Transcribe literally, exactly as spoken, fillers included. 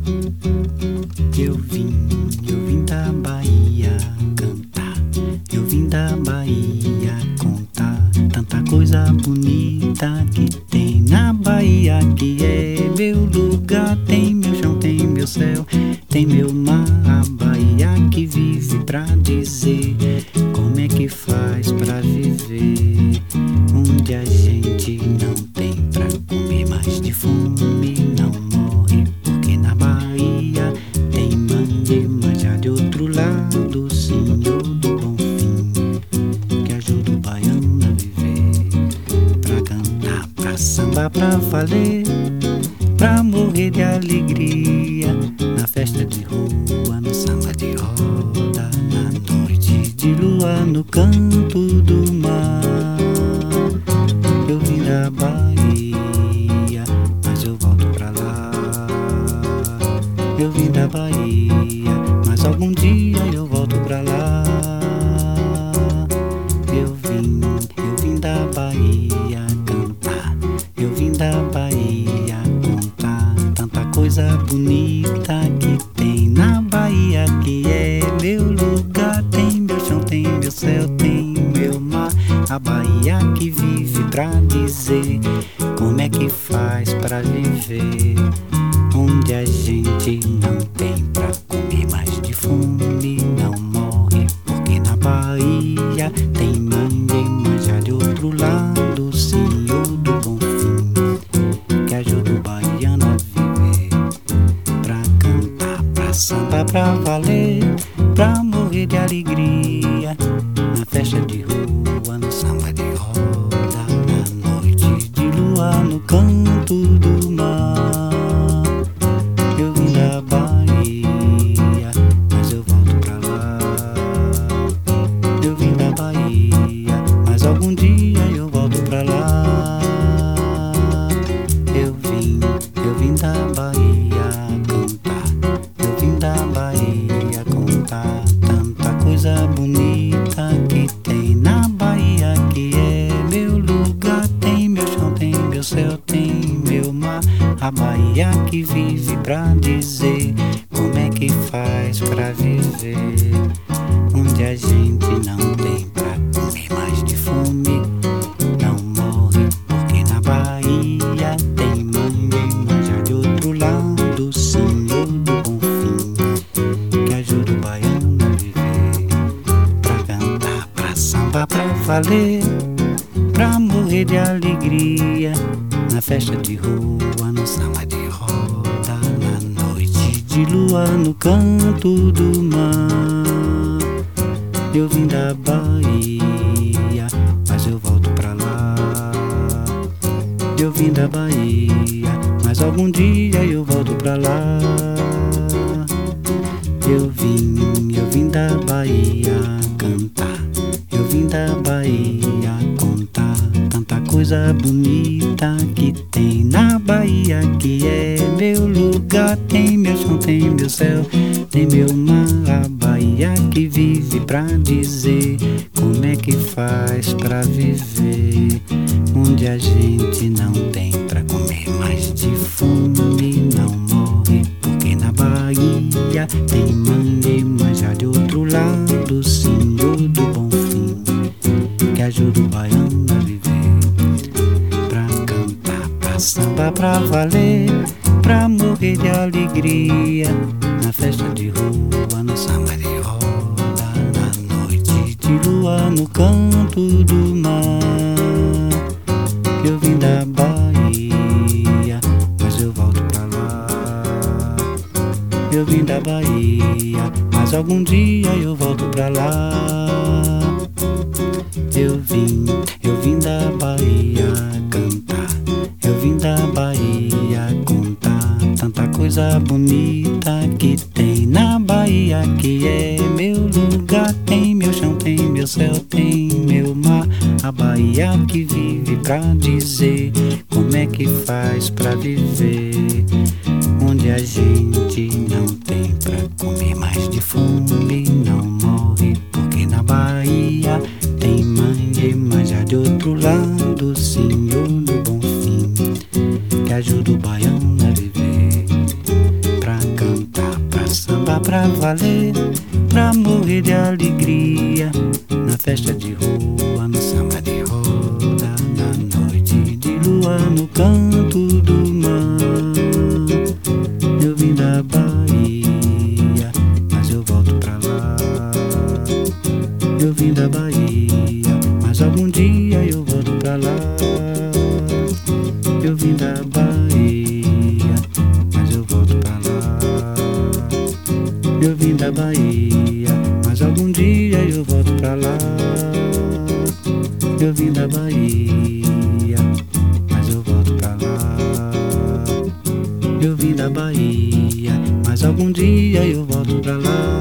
Eu vim, eu vim da Bahia cantar, eu vim da Bahia contar tanta coisa bonita que tem na Bahia, que é meu lugar. Tem meu chão, tem meu céu, tem meu mar. A Bahia que vive pra dizer como é que faz pra viver, onde a gente não tem pra comer, mas de fome não morre, porque na Bahia tem mande, manja de outro lado, Senhor do Bom Fim, que ajuda o baiano a viver, pra cantar, pra sambar, pra valer, pra morrer de alegria, na festa de rua, no samba de roda, na noite de lua, no canto do mar. Eu vim da Bahia, mas eu volto pra lá. Eu vim da Bahia, mas algum dia eu volto pra lá. Eu vim, eu vim da Bahia cantar, eu vim da Bahia contar tanta coisa bonita que tem na Bahia, que é meu lugar. Tem meu chão, tem meu céu, tem meu mar. A Bahia que vive pra dizer como é que faz pra viver, onde a gente não tem pra comer, mas de fome não morre, porque na Bahia tem mande, manja de outro lado, Senhor do Bom Fim, que ajuda o baiano a viver, pra cantar, pra sambar, pra valer, pra morrer de alegria, na festa de rua, no samba de roda, na noite de lua, no canto do mar. Eu vim da Bahia, mas eu volto pra lá. Eu vim da Bahia, mas algum dia eu volto pra lá. Eu vim, eu vim da Bahia cantar, eu vim da Bahia contar tanta coisa bonita que tem na Bahia, que é meu lugar. Tem meu chão, tem meu céu, tem meu mar. A Bahia que vive pra dizer como é que faz pra viver, onde a gente não tem pra comer, mas de fome não morre, porque na Bahia tem mande, manja de outro lado, Senhor do Bom Fim, que ajuda o baiano a viver, pra cantar, pra sambar, pra valer, pra morrer de alegria, na festa de rua, no samba de roda, na noite de lua, no canto do mar. Eu vim da Bahia, mas eu volto pra lá. Eu vim da Bahia, mas algum dia eu volto pra lá. Eu vim, eu vim da Bahia cantar, eu vim da Bahia contar tanta coisa bonita que tem na Bahia, que é meu lugar. Tem meu chão, tem meu céu, tem meu mar. A Bahia que vive pra dizer como é que faz pra viver, onde a gente não tem pra comer, mas de fome não morre, porque na Bahia tem mande, manja de outro lado, Senhor do Bom Fim, que ajuda o baiano a viver, pra cantar, pra sambar, pra valer, pra morrer de alegria, na festa de rua, no samba de roda, na noite de lua, no canto do mar. Eu vim da Bahia, mas eu volto pra lá. Eu vim da Bahia, mas algum dia eu volto pra lá. Eu vim, eu vim da Bahia cantar, eu vim da Bahia contar tanta coisa bonita que tem na Bahia, que é meu lugar. Tem meu chão, tem meu céu, tem meu mar. A Bahia que vive pra dizer como é que faz pra viver, onde a gente não tem pra comer, mas de fome não morre, porque na Bahia tem mande, manja de outro lado, Senhor do Bom Fim, que ajuda o baiano a viver, pra cá. pra valer, pra morrer de alegria, na festa de rua, no samba de roda, na noite de lua, no canto do mar. Eu vim da Bahia, mas eu volto pra lá. Eu vim da Bahia, mas algum dia eu volto pra lá. Eu vim da Bahia, mas eu volto pra lá. Eu vim da Bahia, mas algum dia eu volto pra lá. Eu vim da Bahia, mas eu volto pra lá. Eu vim da Bahia, mas algum dia eu volto pra lá.